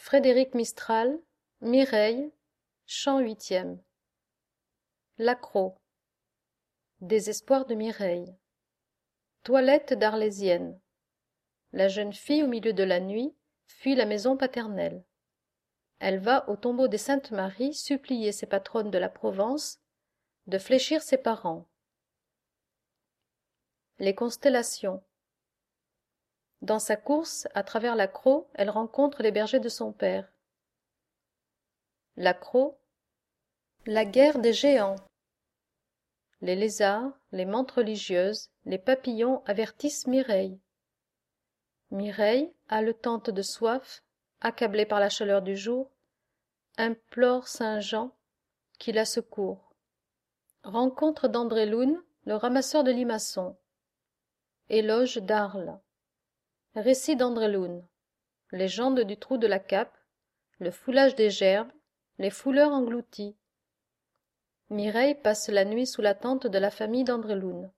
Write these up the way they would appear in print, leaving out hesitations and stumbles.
Frédéric Mistral, Mireille, chant huitième. L'accroc. Désespoir de Mireille. Toilette d'Arlésienne. La jeune fille, au milieu de la nuit, fuit la maison paternelle. Elle va au tombeau des Saintes Maries supplier ses patronnes de la Provence de fléchir ses parents. Les constellations. Dans sa course à travers l'accroc, elle rencontre les bergers de son père. L'accroc. La guerre des géants. Les lézards, les mantes religieuses, les papillons avertissent Mireille. Mireille, haletante de soif, accablée par la chaleur du jour, implore saint Jean qui la secourt. Rencontre d'André Loun, le ramasseur de limaçons. Éloge d'Arles. Récit d'André Loun. Légende du trou de la Cape, le foulage des gerbes, les fouleurs engloutis. Mireille passe la nuit sous la tente de la famille d'André Loun.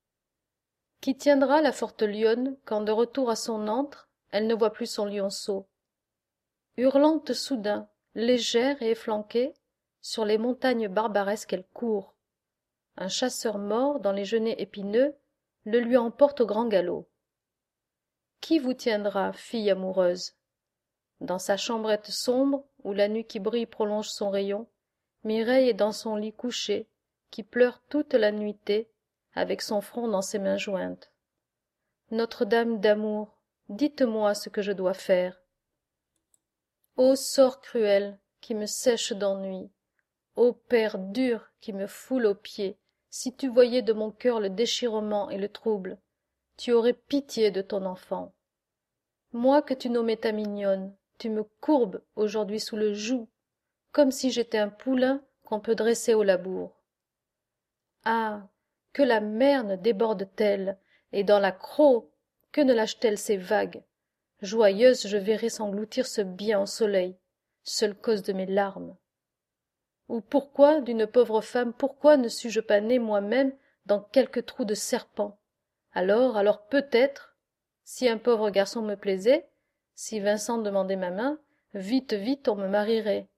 Qui tiendra la forte lionne quand, de retour à son antre, elle ne voit plus son lionceau? Hurlante soudain, légère et efflanquée, sur les montagnes barbaresques elle court. Un chasseur mort dans les genêts épineux le lui emporte au grand galop. Qui vous tiendra, fille amoureuse? Dans sa chambrette sombre, où la nuit qui brille prolonge son rayon, Mireille est dans son lit couchée, qui pleure toute la nuitée, avec son front dans ses mains jointes. Notre-Dame d'amour, dites-moi ce que je dois faire. Ô sort cruel, qui me sèche d'ennui, ô père dur, qui me foule aux pieds, si tu voyais de mon cœur le déchirement et le trouble, tu aurais pitié de ton enfant. Moi que tu nommais ta mignonne, tu me courbes aujourd'hui sous le joug, comme si j'étais un poulain qu'on peut dresser au labour. Ah, que la mer ne déborde-t-elle, et dans l'accroc, que ne lâche-t-elle ses vagues? Joyeuse, je verrai s'engloutir ce bien au soleil, seule cause de mes larmes. Ou pourquoi, d'une pauvre femme, pourquoi ne suis-je pas née moi-même dans quelque trou de serpent? Alors peut-être, si un pauvre garçon me plaisait, si Vincent demandait ma main, vite, vite on me marierait.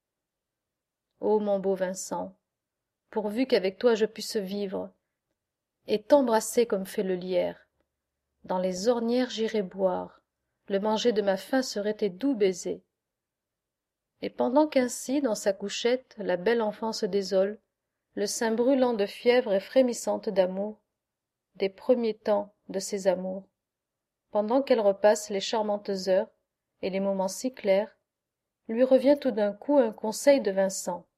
Ô mon beau Vincent, pourvu qu'avec toi je puisse vivre, et t'embrasser comme fait le lierre. Dans les ornières j'irai boire, le manger de ma faim serait tes doux baisers. Et pendant qu'ainsi, dans sa couchette, la belle enfant se désole, le sein brûlant de fièvre et frémissante d'amour, des premiers temps de ses amours, pendant qu'elle repasse les charmantes heures et les moments si clairs, lui revient tout d'un coup un conseil de Vincent.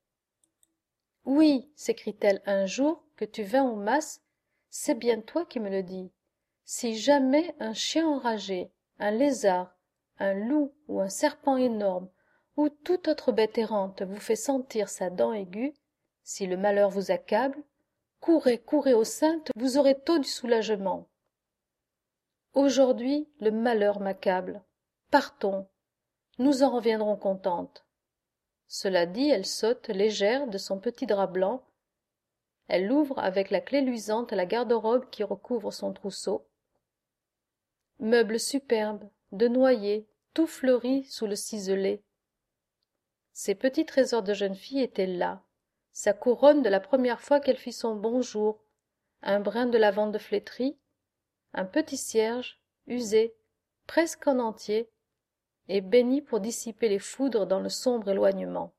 Oui, s'écrie-t-elle un jour que tu vins au mas, c'est bien toi qui me le dis. Si jamais un chien enragé, un lézard, un loup ou un serpent énorme, ou toute autre bête errante vous fait sentir sa dent aiguë, si le malheur vous accable, courez, courez aux saintes, vous aurez tôt du soulagement. Aujourd'hui, le malheur m'accable. Partons, nous en reviendrons contentes. Cela dit, elle saute, légère, de son petit drap blanc. Elle ouvre avec la clef luisante la garde-robe qui recouvre son trousseau. Meubles superbes, de noyer, tout fleuri sous le ciselé. Ses petits trésors de jeune fille étaient là, sa couronne de la première fois qu'elle fit son bonjour, un brin de lavande flétrie, un petit cierge, usé, presque en entier, et béni pour dissiper les foudres dans le sombre éloignement.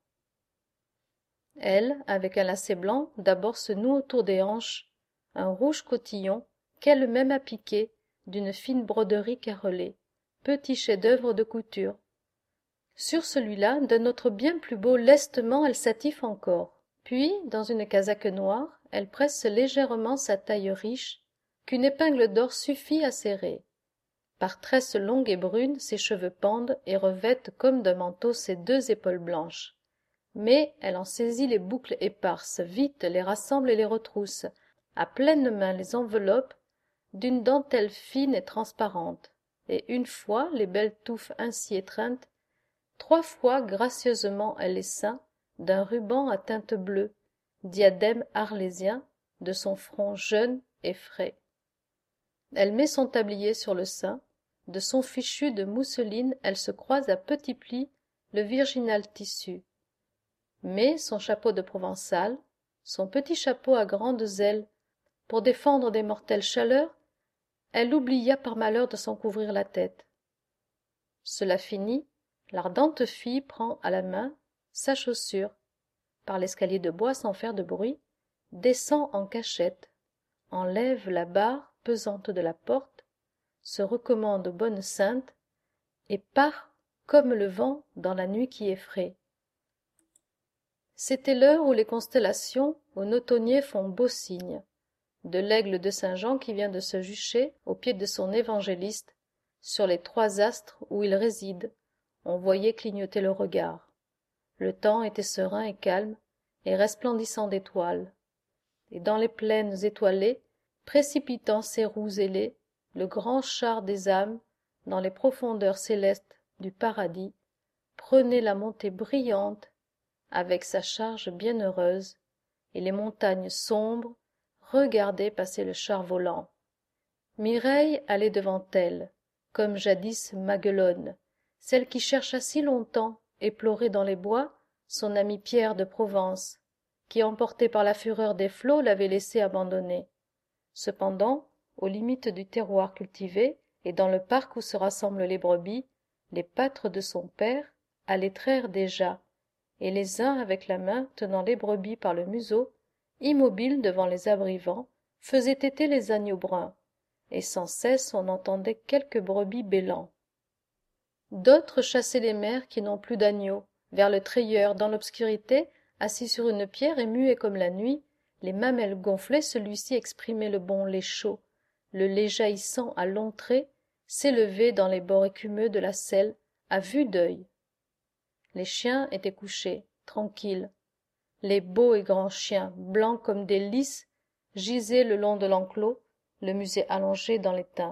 Elle, avec un lacet blanc, d'abord se noue autour des hanches, un rouge cotillon qu'elle-même a piqué d'une fine broderie carrelée, petit chef-d'œuvre de couture. Sur celui-là, d'un autre bien plus beau, lestement elle s'attiffe encore. Puis, dans une casaque noire, elle presse légèrement sa taille riche, qu'une épingle d'or suffit à serrer. Par tresses longues et brunes, ses cheveux pendent et revêtent comme d'un manteau ses deux épaules blanches. Mais elle en saisit les boucles éparses, vite les rassemble et les retrousse, à pleines mains les enveloppe d'une dentelle fine et transparente, et une fois les belles touffes ainsi étreintes, 3 fois gracieusement elle les ceint d'un ruban à teinte bleue, diadème arlésien, de son front jeune et frais. Elle met son tablier sur le sein, de son fichu de mousseline elle se croise à petits plis le virginal tissu. Mais son chapeau de provençal, son petit chapeau à grandes ailes, pour défendre des mortelles chaleurs, elle oublia par malheur de s'en couvrir la tête. Cela fini, l'ardente fille prend à la main sa chaussure, par l'escalier de bois sans faire de bruit, descend en cachette, enlève la barre pesante de la porte, se recommande aux bonnes saintes, et part comme le vent dans la nuit qui effraie. C'était l'heure où les constellations au notonnier font beau signe, de l'aigle de Saint-Jean qui vient de se jucher au pied de son évangéliste, sur les 3 astres où il réside, on voyait clignoter le regard. Le temps était serein et calme, et resplendissant d'étoiles. Et dans les plaines étoilées, précipitant ses roues ailées, le grand char des âmes, dans les profondeurs célestes du paradis, prenait la montée brillante, avec sa charge bienheureuse, et les montagnes sombres regardaient passer le char volant. Mireille allait devant elle, comme jadis Maguelonne, celle qui chercha si longtemps, éplorée dans les bois, son ami Pierre de Provence, qui, emporté par la fureur des flots, l'avait laissée abandonnée. Cependant, aux limites du terroir cultivé, et dans le parc où se rassemblent les brebis, les pâtres de son père allaient traire déjà, et les uns avec la main tenant les brebis par le museau, immobiles devant les abrivants, faisaient téter les agneaux bruns, et sans cesse on entendait quelques brebis bêlant. D'autres chassaient les mères qui n'ont plus d'agneaux, vers le treilleur dans l'obscurité, assis sur une pierre et muet comme la nuit, les mamelles gonflées, celui-ci exprimait le bon lait chaud, le lait jaillissant à longs traits, s'élevait dans les bords écumeux de la selle, à vue d'œil. Les chiens étaient couchés, tranquilles. Les beaux et grands chiens, blancs comme des lys, gisaient le long de l'enclos, le muset allongé dans l'étain.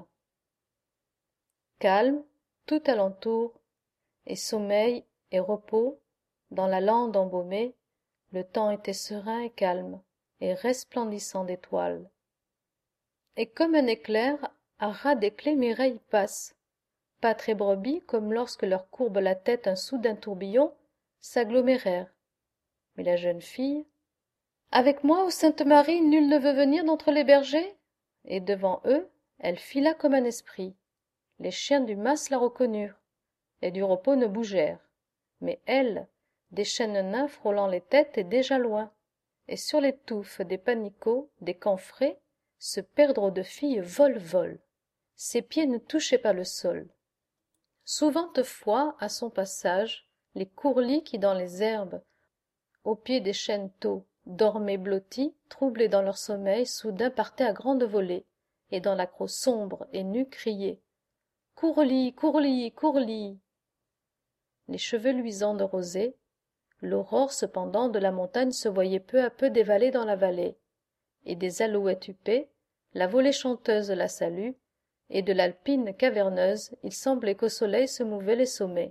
Calme, tout alentour, et sommeil et repos, dans la lande embaumée, le temps était serein et calme, et resplendissant d'étoiles. Et comme un éclair, à ras des clés Mireille passe. Pâtres et brebis, comme lorsque leur courbe la tête un soudain tourbillon, s'agglomérèrent. Mais la jeune fille, « Avec moi, ô Sainte Marie, nul ne veut venir d'entre les bergers ?» Et devant eux, elle fila comme un esprit. Les chiens du mas la reconnurent, et du repos ne bougèrent. Mais elle, des chênes nains frôlant les têtes, est déjà loin, et sur les touffes des panicots, des camphrets, ce perdreau de fille vole. Ses pieds ne touchaient pas le sol. Souventes fois, à son passage, les courlis qui dans les herbes, au pied des chênes tauds, dormaient blottis, troublés dans leur sommeil, soudain partaient à grande volée, et dans l'accros sombre et nu criaient « Courlis, courlis, courlis !» Les cheveux luisants de rosée, l'aurore cependant de la montagne se voyait peu à peu dévaler dans la vallée, et des alouettes huppées, la volée chanteuse la salue, et de l'alpine caverneuse il semblait qu'au soleil se mouvaient les sommets.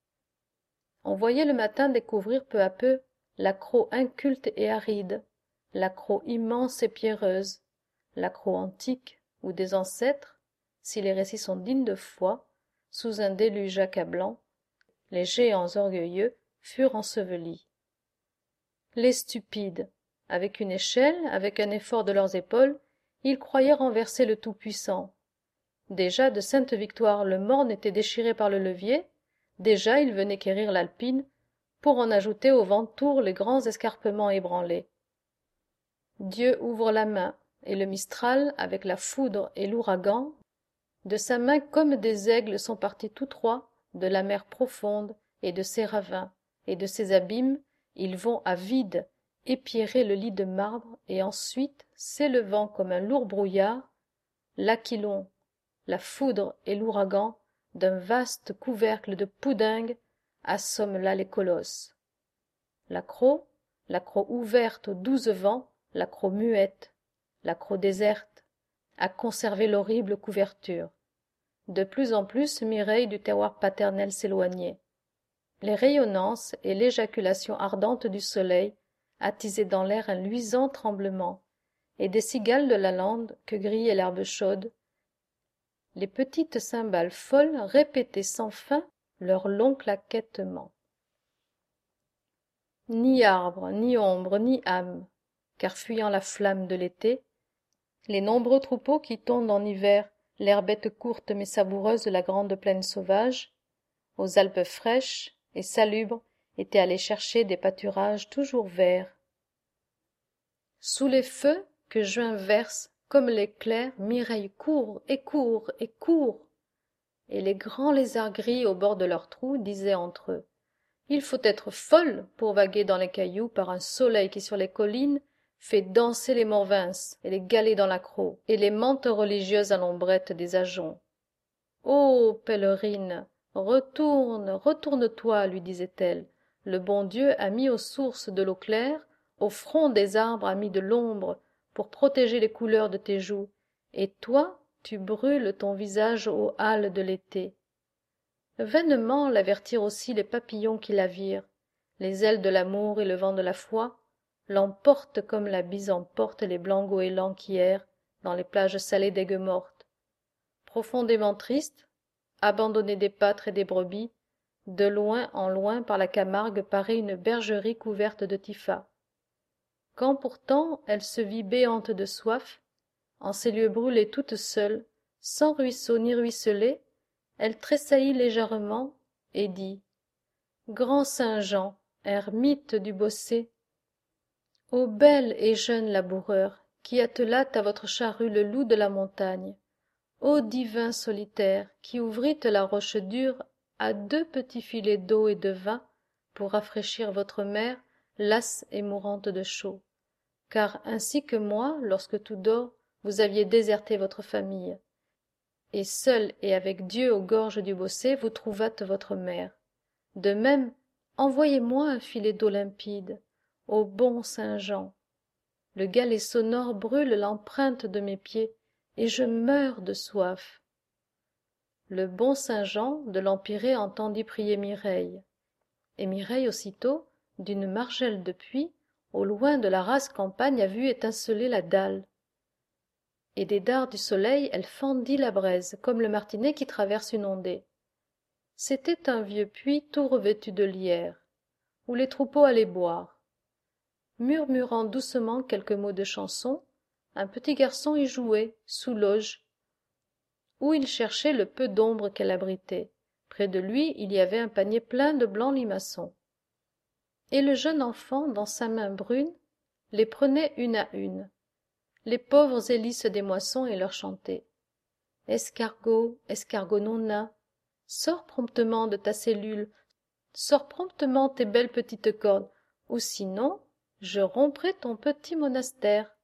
On voyait le matin découvrir peu à peu l'accros inculte et aride, l'accros immense et pierreuse, l'accros antique où des ancêtres, si les récits sont dignes de foi, sous un déluge accablant, les géants orgueilleux furent ensevelis. Les stupides, avec une échelle, avec un effort de leurs épaules, ils croyaient renverser le Tout-Puissant. Déjà de Sainte Victoire le morne était déchiré par le levier, déjà il venait quérir l'alpine, pour en ajouter au ventour les grands escarpements ébranlés. Dieu ouvre la main, et le mistral, avec la foudre et l'ouragan, de sa main comme des aigles sont partis tous trois de la mer profonde et de ses ravins, et de ses abîmes, ils vont à vide épierrer le lit de marbre, et ensuite, s'élevant comme un lourd brouillard, l'aquilon, la foudre et l'ouragan, d'un vaste couvercle de poudingue, assomment là les colosses. L'accros ouverte aux 12 vents, l'accros muette, l'accros déserte, a conservé l'horrible couverture. De plus en plus Mireille du terroir paternel s'éloignait. Les rayonnances et l'éjaculation ardente du soleil attisaient dans l'air un luisant tremblement, et des cigales de la lande que grillait l'herbe chaude, les petites cymbales folles répétaient sans fin leur long claquettement. ni arbre, ni ombre, ni âme, car fuyant la flamme de l'été, les nombreux troupeaux qui tondent en hiver l'herbette courte mais savoureuse de la grande plaine sauvage, aux Alpes fraîches et salubres, étaient allés chercher des pâturages toujours verts. Sous les feux que juin verse comme l'éclair, Mireille court et court et court, et les grands lézards gris au bord de leurs trous disaient entre eux: il faut être folle pour vaguer dans les cailloux par un soleil qui sur les collines fait danser les morvins et les galets dans l'accroc et les mantes religieuses à l'ombrette des ajoncs. Ô pèlerine, retourne, retourne-toi, lui disait-elle, le bon Dieu a mis aux sources de l'eau claire, au front des arbres a mis de l'ombre pour protéger les couleurs de tes joues, et toi tu brûles ton visage aux halles de l'été. Vainement l'avertirent aussi les papillons qui la virent, les ailes de l'amour et le vent de la foi l'emportent comme la bise emporte les blancs goélands qui errent dans les plages salées d'aigues mortes. Profondément triste, abandonnée des pâtres et des brebis, de loin en loin par la Camargue paraît une bergerie couverte de typhas. Quand pourtant elle se vit béante de soif, en ces lieux brûlés toute seule, sans ruisseau ni ruisselet, elle tressaillit légèrement et dit: grand Saint-Jean, ermite du Bossé, ô belle et jeune laboureur, qui attelâtes à votre charrue le loup de la montagne, ô divin solitaire, qui ouvrîtes la roche dure à 2 petits filets d'eau et de vin pour rafraîchir votre mère, lasse et mourante de chaud, car ainsi que moi, lorsque tout dort, vous aviez déserté votre famille, et seul et avec Dieu aux gorges du Bossé vous trouvâtes votre mère. De même, envoyez-moi un filet d'eau limpide, ô bon Saint-Jean. Le galet sonore brûle l'empreinte de mes pieds, et je meurs de soif. Le bon Saint-Jean de l'Empyrée entendit prier Mireille, et Mireille aussitôt, d'une margelle de puits, au loin de la rase campagne, a vu étinceler la dalle. Et des dards du soleil elle fendit la braise, comme le martinet qui traverse une ondée. C'était un vieux puits tout revêtu de lierre, où les troupeaux allaient boire. Murmurant doucement quelques mots de chanson, un petit garçon y jouait, sous l'auge, où il cherchait le peu d'ombre qu'elle abritait. Près de lui il y avait un panier plein de blancs limaçons. Et le jeune enfant, dans sa main brune, les prenait une à une, les pauvres hélices des moissons, et leur chantait: escargot, escargot non nain, sors promptement de ta cellule, sors promptement tes belles petites cornes, ou sinon je romprai ton petit monastère.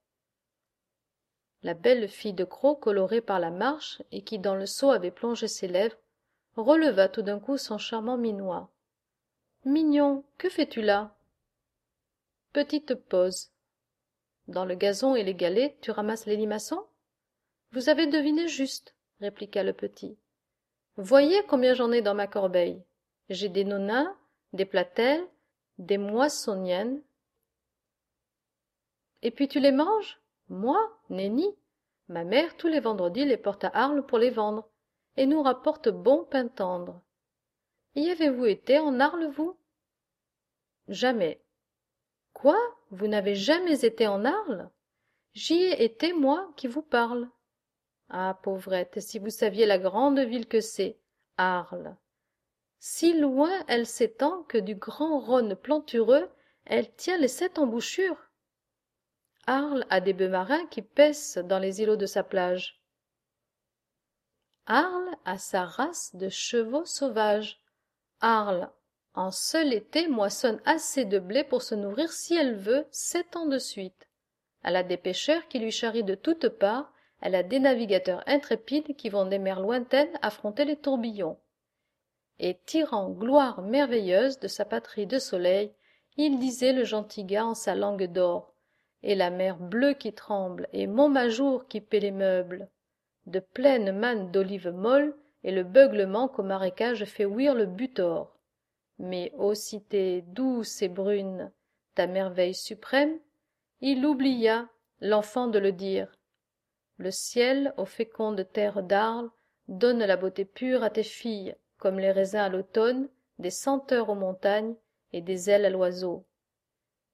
La belle fille de croc, colorée par la marche, et qui dans le seau avait plongé ses lèvres, releva tout d'un coup son charmant minois. Mignon, que fais-tu là? Petite pause. Dans le gazon et les galets, tu ramasses les limaçons? Vous avez deviné juste, répliqua le petit. Voyez combien j'en ai dans ma corbeille. J'ai des nonins, des platelles, des moissonniennes. Et puis tu les manges? Moi, nenni. Ma mère, tous les vendredis, les porte à Arles pour les vendre, et nous rapporte bon pain tendre. Y avez-vous été en Arles, vous? Jamais. Quoi? Vous n'avez jamais été en Arles? J'y ai été, moi, qui vous parle. Ah, pauvrette, si vous saviez la grande ville que c'est, Arles. Si loin elle s'étend que du grand Rhône plantureux, elle tient les 7 embouchures. Arles a des bœufs marins qui paissent dans les îlots de sa plage. Arles a sa race de chevaux sauvages. Arles, en seul été, moissonne assez de blé pour se nourrir, si elle veut, 7 ans de suite. Elle a des pêcheurs qui lui charrient de toutes parts, elle a des navigateurs intrépides qui vont des mers lointaines affronter les tourbillons. Et tirant gloire merveilleuse de sa patrie de soleil, il disait le gentil gars en sa langue d'or, et la mer bleue qui tremble, et Montmajour qui paie les meubles, de pleines mannes d'olives molles, et le beuglement qu'au marécage fait ouïr le butor. Mais ô cité douce et brune, ta merveille suprême, il oublia, l'enfant, de le dire. Le ciel, aux fécondes terres d'Arles, donne la beauté pure à tes filles, comme les raisins à l'automne, des senteurs aux montagnes et des ailes à l'oiseau.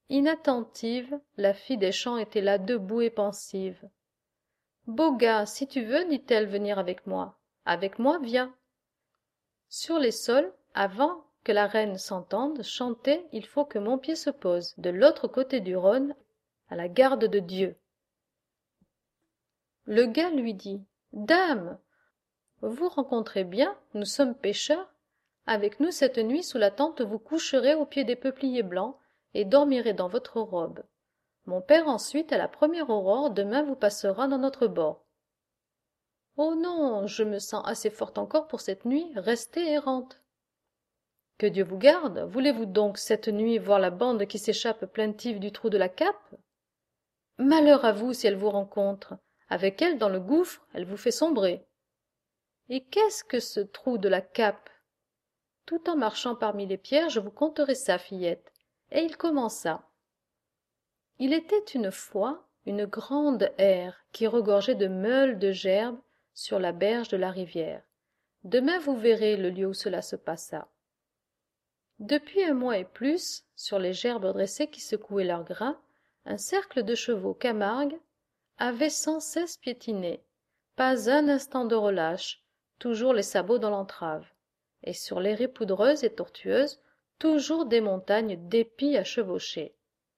Inattentive, la fille des champs était là debout et pensive. « Beau gars, si tu veux, dit-elle, venir avec moi. Avec moi, viens. » Sur les sols, avant que la reine s'entende chanter, il faut que mon pied se pose, de l'autre côté du Rhône, à la garde de Dieu. Le gars lui dit: « Dame, vous rencontrez bien, nous sommes pêcheurs. Avec nous cette nuit sous la tente vous coucherez au pied des peupliers blancs et dormirez dans votre robe. Mon père ensuite, à la première aurore, demain vous passera dans notre bord. » Oh non, je me sens assez forte encore pour cette nuit, restez errante. Que Dieu vous garde, voulez-vous donc cette nuit voir la bande qui s'échappe plaintive du trou de la cape? Malheur à vous si elle vous rencontre, avec elle dans le gouffre, elle vous fait sombrer. Et qu'est-ce que ce trou de la cape? Tout en marchant parmi les pierres, je vous conterai ça, fillette. Et il commença. Il était une fois une grande aire qui regorgeait de meules de gerbes sur la berge de la rivière. Demain vous verrez le lieu où cela se passa. Depuis un mois et plus, sur les gerbes dressées qui secouaient leurs grains, un cercle de chevaux Camargue avait sans cesse piétiné, pas un instant de relâche, toujours les sabots dans l'entrave, et sur les raies poudreuses et tortueuses, toujours des montagnes d'épis à chevaucher.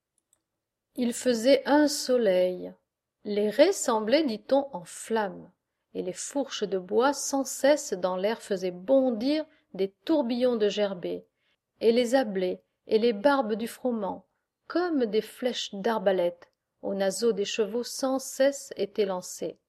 Il faisait un soleil. Les raies semblaient, dit-on, en flammes, et les fourches de bois sans cesse dans l'air faisaient bondir des tourbillons de gerbées, et les ablés et les barbes du froment, comme des flèches d'arbalète, aux naseaux des chevaux sans cesse étaient lancées.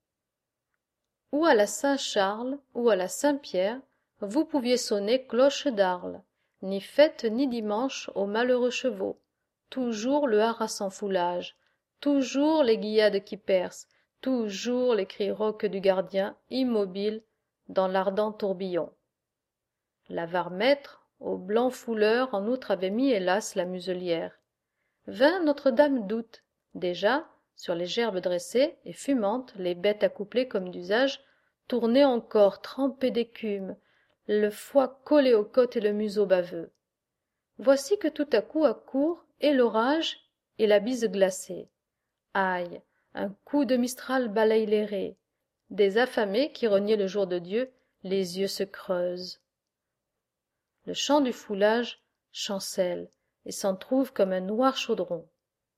Ou à la Saint-Charles, ou à la Saint-Pierre, vous pouviez sonner cloche d'Arles, ni fête ni dimanche aux malheureux chevaux, toujours le harassant foulage, toujours les guillades qui percent, toujours les cris rauques du gardien immobile dans l'ardent tourbillon. L'avare maître, au blanc fouleur, en outre avait mis, hélas, la muselière. Vint Notre-Dame d'août. Déjà, sur les gerbes dressées et fumantes, les bêtes accouplées comme d'usage tournaient encore, trempées d'écume, le foie collé aux côtes et le museau baveux. Voici que tout à coup accourt et l'orage et la bise glacée. Aïe, un coup de mistral balaye les raies. Des affamés qui reniaient le jour de Dieu, les yeux se creusent. Le chant du foulage chancelle et s'en trouve comme un noir chaudron.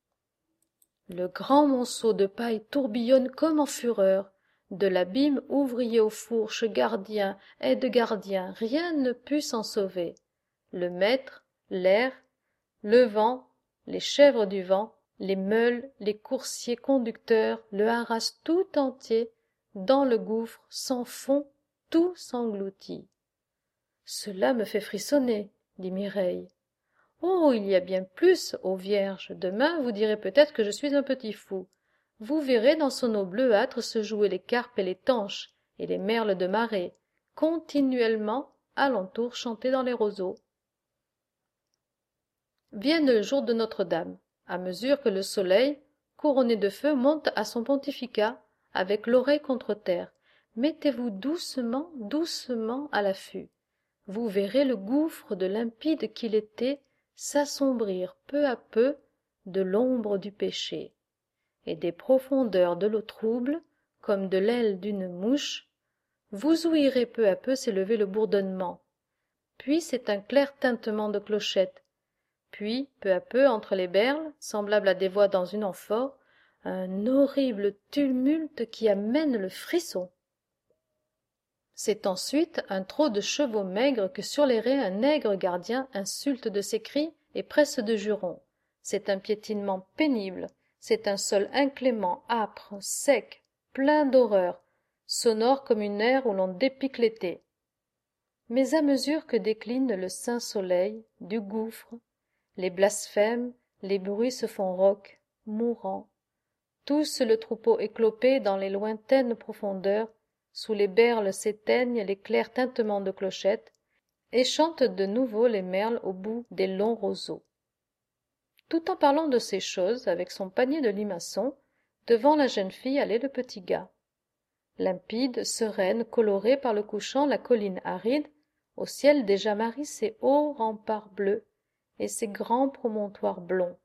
Le grand monceau de paille tourbillonne comme en fureur. De l'abîme, ouvriers aux fourches, gardiens, aides-gardiens, rien ne put s'en sauver. Le maître, l'air, le vent, les chèvres du vent, les meules, les coursiers conducteurs le harassent tout entier, dans le gouffre, sans fond, tout s'engloutit. Cela me fait frissonner, dit Mireille. Oh, il y a bien plus, ô Vierge. Demain, vous direz peut-être que je suis un petit fou. Vous verrez dans son eau bleuâtre se jouer les carpes et les tanches, et les merles de marée, continuellement, alentour, chanter dans les roseaux. Vienne le jour de Notre-Dame, à mesure que le soleil, couronné de feu, monte à son pontificat, avec l'oreille contre terre. Mettez-vous doucement, doucement à l'affût. Vous verrez le gouffre de limpide qu'il était s'assombrir peu à peu de l'ombre du péché, et des profondeurs de l'eau trouble, comme de l'aile d'une mouche, vous ouïrez peu à peu s'élever le bourdonnement, puis c'est un clair tintement de clochettes, puis, peu à peu, entre les berles, semblable à des voix dans une amphore, un horrible tumulte qui amène le frisson. C'est ensuite un trot de chevaux maigres que sur les raies un nègre gardien insulte de ses cris et presse de jurons. C'est un piétinement pénible, c'est un sol inclément, âpre, sec, plein d'horreur, sonore comme une ère où l'on dépique l'été. Mais à mesure que décline le saint soleil du gouffre, les blasphèmes, les bruits se font rauques, mourants. Tous le troupeau éclopé dans les lointaines profondeurs, sous les berles s'éteignent les clairs tintements de clochettes, et chantent de nouveau les merles au bout des longs roseaux. Tout en parlant de ces choses, avec son panier de limaçons, devant la jeune fille allait le petit gars. Limpide, sereine, colorée par le couchant la colline aride, au ciel déjà marient ses hauts remparts bleus et ses grands promontoires blonds,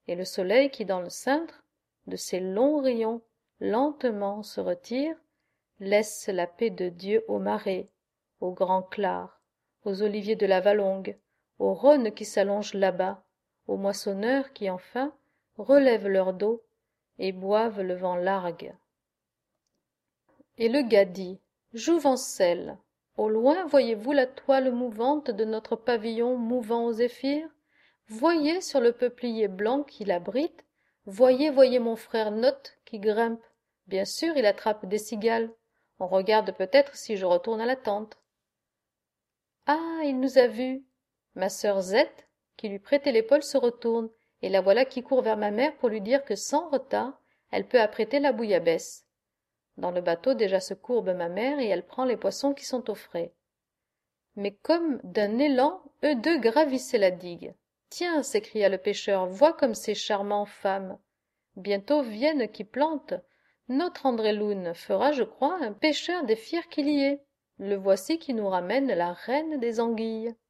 et le soleil qui dans le cintre de ses longs rayons lentement se retire, laisse la paix de Dieu aux marais, aux grands clars, aux oliviers de la Valongue, aux rhônes qui s'allongent là-bas, aux moissonneurs qui enfin relèvent leur dos et boivent le vent largue. Et le gars dit: Jouvencel, au loin voyez-vous la toile mouvante de notre pavillon mouvant au zéphyr? Voyez sur le peuplier blanc qui l'abrite, voyez mon frère Note qui grimpe. Bien sûr, il attrape des cigales. On regarde peut-être si je retourne à la tente. Ah, il nous a vus. Ma sœur Zette, qui lui prêtait l'épaule, se retourne, et la voilà qui court vers ma mère pour lui dire que sans retard, elle peut apprêter la bouillabaisse. Dans le bateau déjà se courbe ma mère et elle prend les poissons qui sont au frais. Mais comme d'un élan, eux deux gravissaient la digue. Tiens, s'écria le pêcheur, vois comme c'est charmant, femme. Bientôt vienne qui plante. Notre André-Loun fera, je crois, un pêcheur des fiers qu'il y est. Le voici qui nous ramène la reine des anguilles.